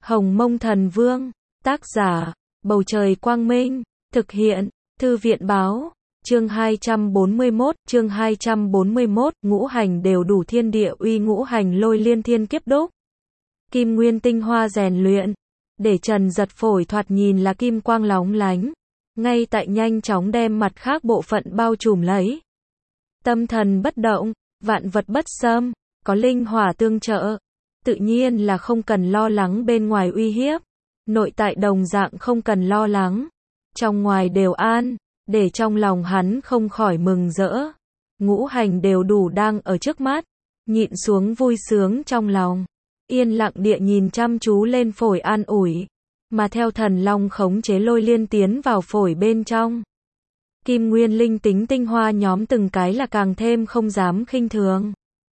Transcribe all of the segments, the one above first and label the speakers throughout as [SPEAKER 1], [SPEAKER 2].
[SPEAKER 1] Hồng Mông Thần Vương, tác giả, Bầu Trời Quang Minh, thực hiện, Thư viện Báo, chương 241, ngũ hành đều đủ thiên địa uy ngũ hành lôi liên thiên kiếp đúc. Kim nguyên tinh hoa rèn luyện, để trần giật phổi thoạt nhìn là kim quang lóng lánh, ngay tại nhanh chóng đem mặt khác bộ phận bao trùm lấy. Tâm thần bất động, vạn vật bất xâm, có linh hỏa tương trợ, tự nhiên là không cần lo lắng bên ngoài uy hiếp, nội tại đồng dạng không cần lo lắng, trong ngoài đều an, để trong lòng hắn không khỏi mừng rỡ. Ngũ hành đều đủ đang ở trước mắt, nhịn xuống vui sướng trong lòng, yên lặng địa nhìn chăm chú lên phổi an ủi, mà theo thần long khống chế lôi liên tiến vào phổi bên trong. Kim nguyên linh tính tinh hoa nhóm từng cái là càng thêm không dám khinh thường.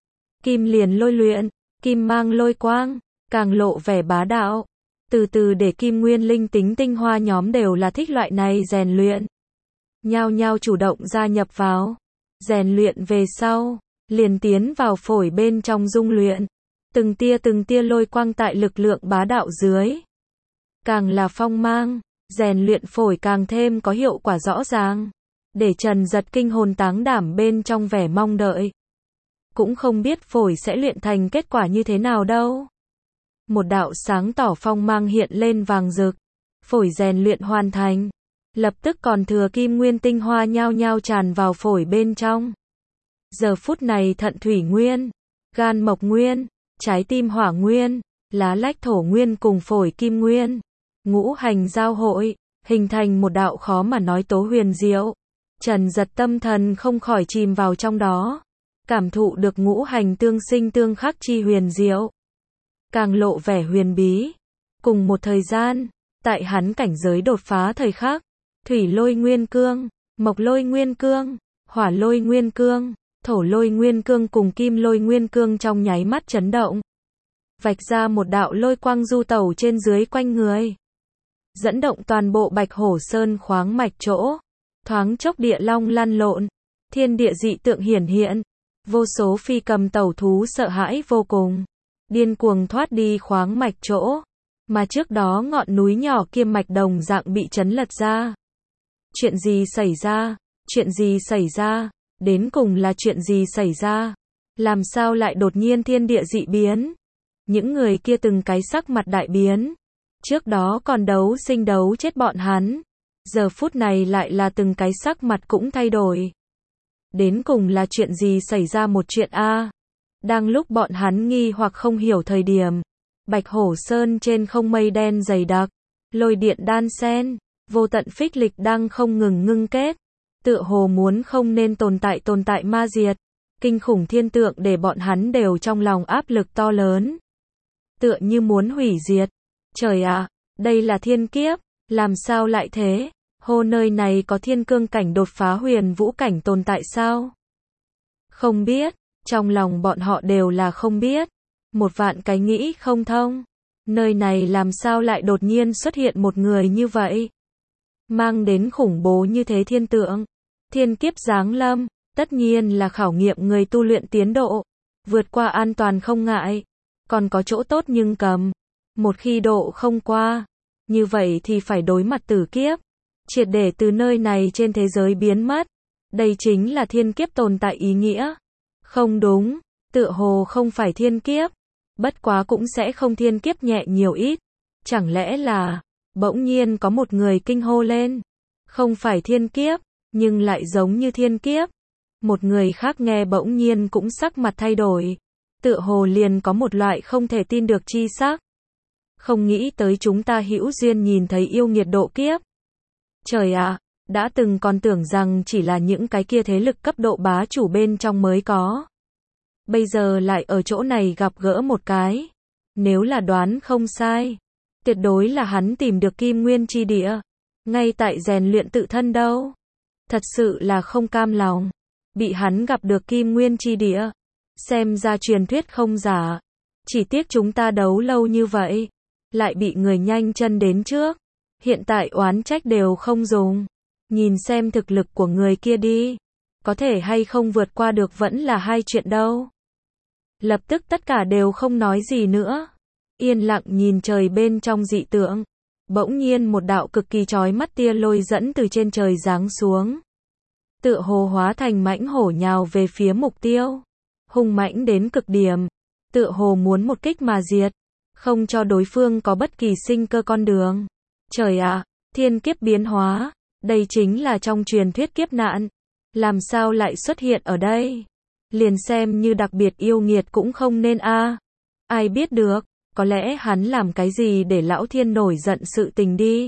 [SPEAKER 1] Kim liền lôi luyện, kim mang lôi quang, càng lộ vẻ bá đạo. Từ từ để kim nguyên linh tính tinh hoa nhóm đều là thích loại này rèn luyện. Nhao nhao chủ động gia nhập vào. Rèn luyện về sau, liền tiến vào phổi bên trong dung luyện. Từng tia lôi quang tại lực lượng bá đạo dưới. Càng là phong mang, rèn luyện phổi càng thêm có hiệu quả rõ ràng. Để trần giật kinh hồn táng đảm bên trong vẻ mong đợi. Cũng không biết phổi sẽ luyện thành kết quả như thế nào đâu. Một đạo sáng tỏ phong mang hiện lên vàng rực. Phổi rèn luyện hoàn thành. Lập tức còn thừa kim nguyên tinh hoa nhao nhao tràn vào phổi bên trong. Giờ phút này thận thủy nguyên, gan mộc nguyên, trái tim hỏa nguyên, lá lách thổ nguyên cùng phổi kim nguyên. Ngũ hành giao hội, hình thành một đạo khó mà nói tố huyền diệu. Trần giật tâm thần không khỏi chìm vào trong đó. Cảm thụ được ngũ hành tương sinh tương khắc chi huyền diệu. Càng lộ vẻ huyền bí. Cùng một thời gian, tại hắn cảnh giới đột phá thời khắc, thủy lôi nguyên cương, mộc lôi nguyên cương, hỏa lôi nguyên cương, thổ lôi nguyên cương cùng kim lôi nguyên cương trong nháy mắt chấn động. Vạch ra một đạo lôi quang du tẩu trên dưới quanh người. Dẫn động toàn bộ Bạch Hổ Sơn khoáng mạch chỗ. Thoáng chốc địa long lăn lộn, thiên địa dị tượng hiển hiện. Vô số phi cầm tẩu thú sợ hãi vô cùng. Điên cuồng thoát đi khoáng mạch chỗ. Mà trước đó ngọn núi nhỏ kia mạch đồng dạng bị chấn lật ra. Chuyện gì xảy ra? Chuyện gì xảy ra? Đến cùng là chuyện gì xảy ra? Làm sao lại đột nhiên thiên địa dị biến? Những người kia từng cái sắc mặt đại biến. Trước đó còn đấu sinh đấu chết bọn hắn. Giờ phút này lại là từng cái sắc mặt cũng thay đổi. Đến cùng là chuyện gì xảy ra một chuyện a? Đang lúc bọn hắn nghi hoặc không hiểu thời điểm. Bạch Hổ Sơn trên không mây đen dày đặc. Lôi điện đan xen. Vô tận phích lịch đang không ngừng ngưng kết. Tựa hồ muốn không nên tồn tại ma diệt. Kinh khủng thiên tượng để bọn hắn đều trong lòng áp lực to lớn. Tựa như muốn hủy diệt. Trời ạ, đây là thiên kiếp. Làm sao lại thế? Hô nơi này có thiên cương cảnh đột phá huyền vũ cảnh tồn tại sao? Không biết, trong lòng bọn họ đều là không biết. Một vạn cái nghĩ không thông. Nơi này làm sao lại đột nhiên xuất hiện một người như vậy? Mang đến khủng bố như thế thiên tượng. Thiên kiếp giáng lâm, tất nhiên là khảo nghiệm người tu luyện tiến độ. Vượt qua an toàn không ngại. Còn có chỗ tốt nhưng cầm. Một khi độ không qua. Như vậy thì phải đối mặt tử kiếp. Triệt để từ nơi này trên thế giới biến mất. Đây chính là thiên kiếp tồn tại ý nghĩa. Không đúng, tựa hồ không phải thiên kiếp. Bất quá cũng sẽ không thiên kiếp nhẹ nhiều ít. Chẳng lẽ là, bỗng nhiên có một người kinh hô lên. Không phải thiên kiếp, nhưng lại giống như thiên kiếp. Một người khác nghe bỗng nhiên cũng sắc mặt thay đổi. Tựa hồ liền có một loại không thể tin được chi sắc. Không nghĩ tới chúng ta hữu duyên nhìn thấy yêu nghiệt độ kiếp. Trời ạ, đã từng còn tưởng rằng chỉ là những cái kia thế lực cấp độ bá chủ bên trong mới có. Bây giờ lại ở chỗ này gặp gỡ một cái. Nếu là đoán không sai, tuyệt đối là hắn tìm được kim nguyên chi địa. Ngay tại rèn luyện tự thân đâu. Thật sự là không cam lòng. Bị hắn gặp được kim nguyên chi địa. Xem ra truyền thuyết không giả. Chỉ tiếc chúng ta đấu lâu như vậy. Lại bị người nhanh chân đến trước. Hiện tại oán trách đều không dùng. Nhìn xem thực lực của người kia đi. Có thể hay không vượt qua được vẫn là hai chuyện đâu. Lập tức tất cả đều không nói gì nữa. yên lặng nhìn trời bên trong dị tượng. Bỗng nhiên một đạo cực kỳ chói mắt tia lôi dẫn từ trên trời giáng xuống. Tựa hồ hóa thành mãnh hổ nhào về phía mục tiêu. Hung mãnh đến cực điểm. Tựa hồ muốn một kích mà diệt. Không cho đối phương có bất kỳ sinh cơ con đường. Trời ạ, thiên kiếp biến hóa. Đây chính là trong truyền thuyết kiếp nạn. Làm sao lại xuất hiện ở đây? Liền xem như đặc biệt yêu nghiệt cũng không nên a. Ai biết được, có lẽ hắn làm cái gì để lão thiên nổi giận sự tình đi.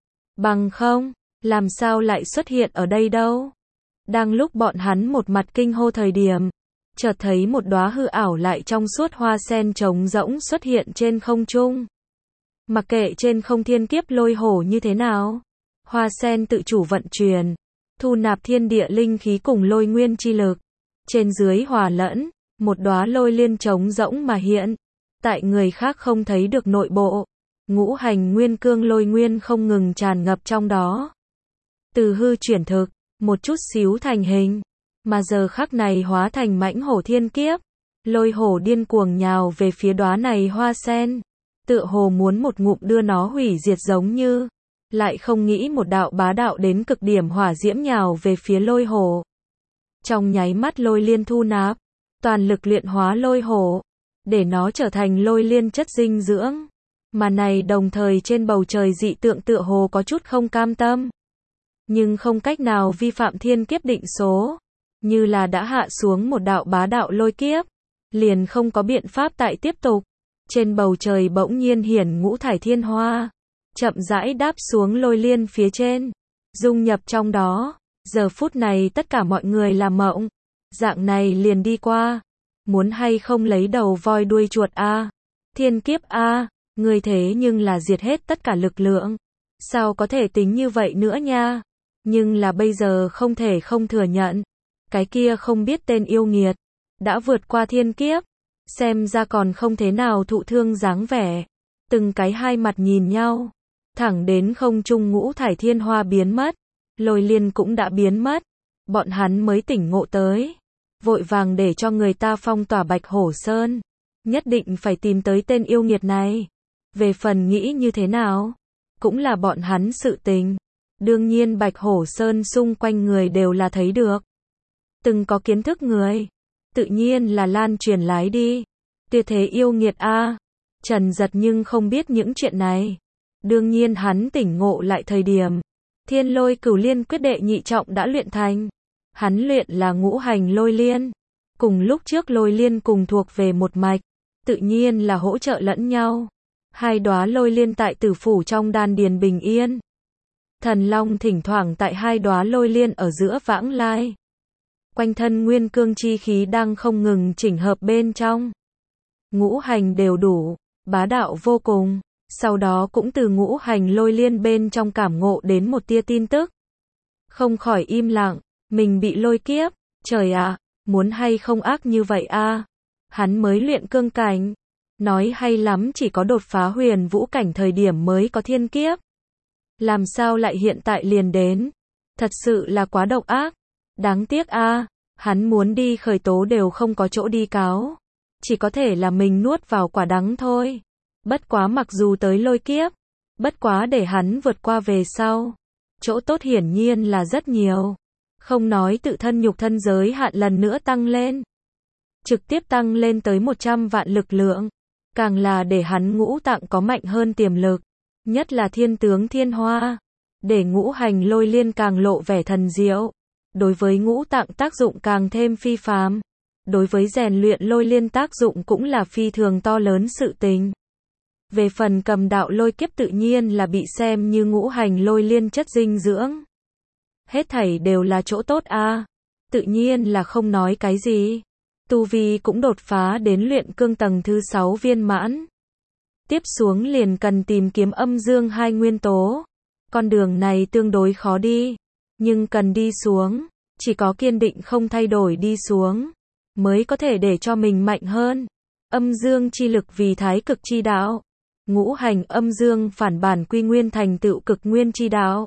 [SPEAKER 1] Bằng không, làm sao lại xuất hiện ở đây đâu? Đang lúc bọn hắn một mặt kinh hô thời điểm, chợt thấy một đóa hư ảo lại trong suốt hoa sen trống rỗng xuất hiện trên không trung. Mặc kệ trên không thiên kiếp lôi hổ như thế nào, hoa sen tự chủ vận chuyển, thu nạp thiên địa linh khí cùng lôi nguyên chi lực. Trên dưới hòa lẫn, một đóa lôi liên trống rỗng mà hiện. Tại người khác không thấy được nội bộ, ngũ hành nguyên cương lôi nguyên không ngừng tràn ngập trong đó. Từ hư chuyển thực, một chút xíu thành hình, mà giờ khắc này hóa thành mãnh hổ thiên kiếp. Lôi hổ điên cuồng nhào về phía đóa này hoa sen, tựa hồ muốn một ngụm đưa nó hủy diệt giống như, lại không nghĩ một đạo bá đạo đến cực điểm hỏa diễm nhào về phía lôi hổ. Trong nháy mắt lôi liên thu nạp, toàn lực luyện hóa lôi hổ, để nó trở thành lôi liên chất dinh dưỡng. Mà này đồng thời trên bầu trời dị tượng tựa hồ có chút không cam tâm. Nhưng không cách nào vi phạm thiên kiếp định số. Như là đã hạ xuống một đạo bá đạo lôi kiếp. Liền không có biện pháp tại tiếp tục. Trên bầu trời bỗng nhiên hiển ngũ thải thiên hoa. Chậm rãi đáp xuống lôi liên phía trên. Dung nhập trong đó. Giờ phút này tất cả mọi người là mộng. Dạng này liền đi qua. Muốn hay không lấy đầu voi đuôi chuột a? Thiên kiếp a, người thế nhưng là diệt hết tất cả lực lượng. Sao có thể tính như vậy nữa nha? Nhưng là bây giờ không thể không thừa nhận. Cái kia không biết tên yêu nghiệt. Đã vượt qua thiên kiếp. Xem ra còn không thế nào thụ thương dáng vẻ. Từng cái hai mặt nhìn nhau. Thẳng đến không trung ngũ thải thiên hoa biến mất. Lôi liên cũng đã biến mất. Bọn hắn mới tỉnh ngộ tới. Vội vàng để cho người ta phong tỏa Bạch Hổ Sơn. Nhất định phải tìm tới tên yêu nghiệt này. Về phần nghĩ như thế nào, cũng là bọn hắn sự tình. Đương nhiên Bạch Hổ Sơn xung quanh người đều là thấy được. Từng có kiến thức người, tự nhiên là lan truyền lái đi. Tuyệt thế yêu nghiệt a. Trần Giật nhưng không biết những chuyện này. Đương nhiên hắn tỉnh ngộ lại thời điểm Thiên Lôi Cửu Liên quyết đệ nhị trọng đã luyện thành. Hắn luyện là ngũ hành lôi liên. Cùng lúc trước lôi liên cùng thuộc về một mạch, tự nhiên là hỗ trợ lẫn nhau. Hai đóa lôi liên tại tử phủ trong đan điền bình yên. Thần Long thỉnh thoảng tại hai đóa lôi liên ở giữa vãng lai. Quanh thân nguyên cương chi khí đang không ngừng chỉnh hợp bên trong. Ngũ hành đều đủ, bá đạo vô cùng. Sau đó cũng từ ngũ hành lôi liên bên trong cảm ngộ đến một tia tin tức. Không khỏi im lặng, mình bị lôi kiếp, trời ạ, muốn hay không ác như vậy a? Hắn mới luyện cương cảnh, nói hay lắm chỉ có đột phá huyền vũ cảnh thời điểm mới có thiên kiếp. Làm sao lại hiện tại liền đến? Thật sự là quá độc ác. Đáng tiếc a, hắn muốn đi khởi tố đều không có chỗ đi cáo. Chỉ có thể là mình nuốt vào quả đắng thôi. Bất quá mặc dù tới lôi kiếp, bất quá để hắn vượt qua về sau. Chỗ tốt hiển nhiên là rất nhiều. Không nói tự thân nhục thân giới hạn lần nữa tăng lên. Trực tiếp tăng lên tới 100 vạn lực lượng. Càng là để hắn ngũ tạng có mạnh hơn tiềm lực. Nhất là thiên tướng thiên hoa. Để ngũ hành lôi liên càng lộ vẻ thần diệu. Đối với ngũ tạng tác dụng càng thêm phi phàm. Đối với rèn luyện lôi liên tác dụng cũng là phi thường to lớn sự tình. Về phần cầm đạo lôi kiếp tự nhiên là bị xem như ngũ hành lôi liên chất dinh dưỡng. Hết thảy đều là chỗ tốt a. Tự nhiên là không nói cái gì. Tu vi cũng đột phá đến luyện cương tầng thứ 6 viên mãn. Tiếp xuống liền cần tìm kiếm âm dương hai nguyên tố. Con đường này tương đối khó đi, nhưng cần đi xuống, chỉ có kiên định không thay đổi đi xuống, mới có thể để cho mình mạnh hơn. Âm dương chi lực vì thái cực chi đạo. Ngũ hành âm dương phản bản quy nguyên thành tựu cực nguyên chi đạo.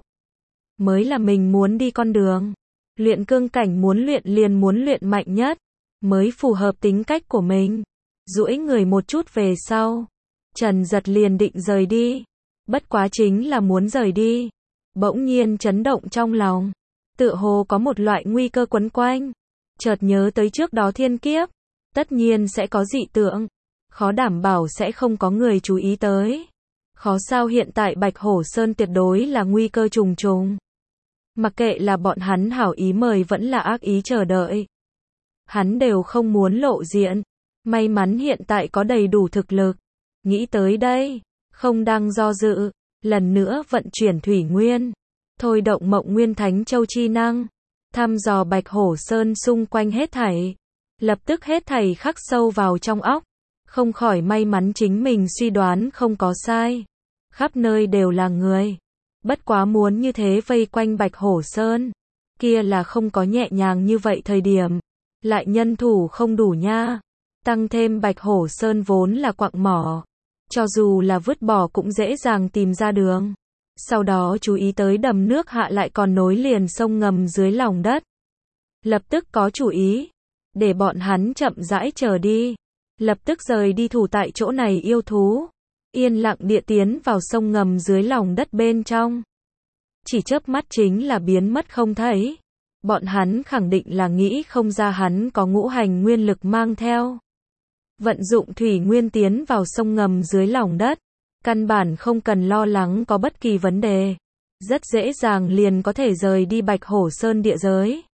[SPEAKER 1] Mới là mình muốn đi con đường. Luyện cương cảnh muốn luyện liền muốn luyện mạnh nhất, mới phù hợp tính cách của mình. Duỗi người một chút về sau, Trần Giật liền định rời đi. Bất quá chính là muốn rời đi. Bỗng nhiên chấn động trong lòng. Tựa hồ có một loại nguy cơ quấn quanh. Chợt nhớ tới trước đó thiên kiếp. Tất nhiên sẽ có dị tượng. Khó đảm bảo sẽ không có người chú ý tới. Khó sao hiện tại Bạch Hổ Sơn tuyệt đối là nguy cơ trùng trùng. Mặc kệ là bọn hắn hảo ý mời vẫn là ác ý chờ đợi. Hắn đều không muốn lộ diện. May mắn hiện tại có đầy đủ thực lực. Nghĩ tới đây, không đang do dự, lần nữa vận chuyển thủy nguyên. Thôi động Mộng Nguyên Thánh Châu chi năng. Thăm dò Bạch Hổ Sơn xung quanh hết thảy. Lập tức hết thảy khắc sâu vào trong óc. Không khỏi may mắn chính mình suy đoán không có sai. Khắp nơi đều là người. Bất quá muốn như thế vây quanh Bạch Hổ Sơn. Kia là không có nhẹ nhàng như vậy thời điểm. Lại nhân thủ không đủ nha. Tăng thêm Bạch Hổ Sơn vốn là quặng mỏ. Cho dù là vứt bỏ cũng dễ dàng tìm ra đường. Sau đó chú ý tới đầm nước hạ lại còn nối liền sông ngầm dưới lòng đất. Lập tức có chủ ý. Để bọn hắn chậm rãi chờ đi. Lập tức rời đi thủ tại chỗ này yêu thú. Yên lặng địa tiến vào sông ngầm dưới lòng đất bên trong. Chỉ chớp mắt chính là biến mất không thấy. Bọn hắn khẳng định là nghĩ không ra hắn có ngũ hành nguyên lực mang theo. Vận dụng thủy nguyên tiến vào sông ngầm dưới lòng đất. Căn bản không cần lo lắng có bất kỳ vấn đề. Rất dễ dàng liền có thể rời đi Bạch Hổ Sơn địa giới.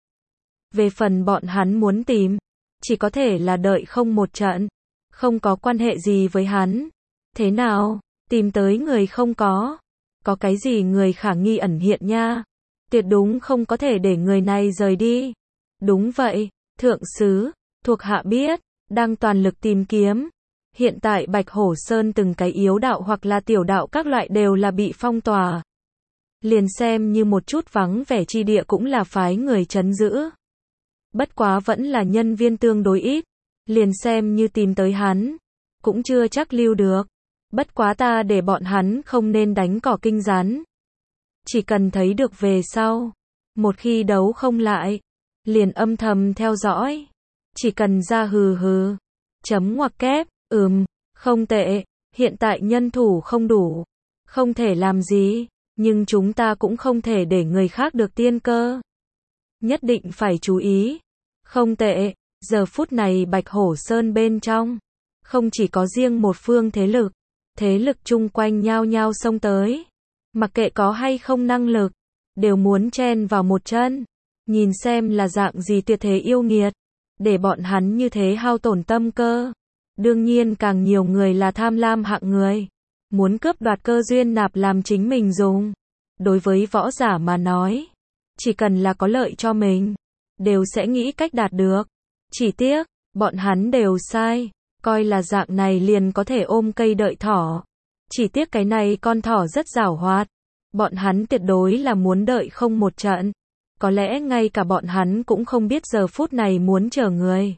[SPEAKER 1] Về phần bọn hắn muốn tìm, chỉ có thể là đợi không một trận. Không có quan hệ gì với hắn. Thế nào, tìm tới người không có? Có cái gì người khả nghi ẩn hiện nha? Tuyệt đúng không có thể để người này rời đi. Đúng vậy, thượng sứ, thuộc hạ biết, đang toàn lực tìm kiếm. Hiện tại Bạch Hổ Sơn từng cái yếu đạo hoặc là tiểu đạo các loại đều là bị phong tỏa. Liền xem như một chút vắng vẻ chi địa cũng là phái người trấn giữ. Bất quá vẫn là nhân viên tương đối ít. Liền xem như tìm tới hắn, cũng chưa chắc lưu được. Bất quá ta để bọn hắn không nên đánh cỏ kinh rắn. Chỉ cần thấy được về sau. Một khi đấu không lại, liền âm thầm theo dõi. Chỉ cần ra hừ hừ. Chấm ngoặc kép, không tệ. Hiện tại nhân thủ không đủ. Không thể làm gì. Nhưng chúng ta cũng không thể để người khác được tiên cơ. Nhất định phải chú ý. Không tệ. Giờ phút này Bạch Hổ Sơn bên trong. Không chỉ có riêng một phương thế lực. Thế lực chung quanh nhao nhao xông tới. Mặc kệ có hay không năng lực. Đều muốn chen vào một chân. Nhìn xem là dạng gì tuyệt thế yêu nghiệt. Để bọn hắn như thế hao tổn tâm cơ. Đương nhiên càng nhiều người là tham lam hạng người. Muốn cướp đoạt cơ duyên nạp làm chính mình dùng. Đối với võ giả mà nói. Chỉ cần là có lợi cho mình. Đều sẽ nghĩ cách đạt được. Chỉ tiếc, bọn hắn đều sai. Coi là dạng này liền có thể ôm cây đợi thỏ. Chỉ tiếc cái này con thỏ rất giảo hoạt. Bọn hắn tuyệt đối là muốn đợi không một trận. Có lẽ ngay cả bọn hắn cũng không biết giờ phút này muốn chờ người.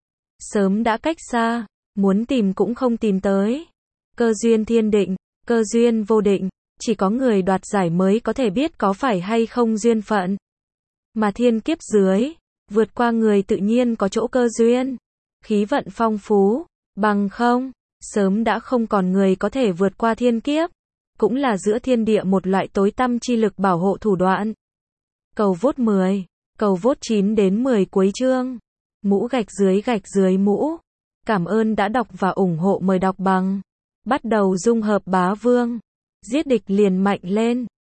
[SPEAKER 1] Sớm đã cách xa, muốn tìm cũng không tìm tới. Cơ duyên thiên định, cơ duyên vô định, chỉ có người đoạt giải mới có thể biết có phải hay không duyên phận. Mà thiên kiếp dưới, vượt qua người tự nhiên có chỗ cơ duyên. Khí vận phong phú, bằng không, sớm đã không còn người có thể vượt qua thiên kiếp. Cũng là giữa thiên địa một loại tối tăm chi lực bảo hộ thủ đoạn. Cầu vote 10, cầu vote 9 đến 10 cuối chương. Mũ gạch dưới mũ. Cảm ơn đã đọc và ủng hộ, mời đọc bằng. Bắt đầu dung hợp bá vương. Giết địch liền mạnh lên.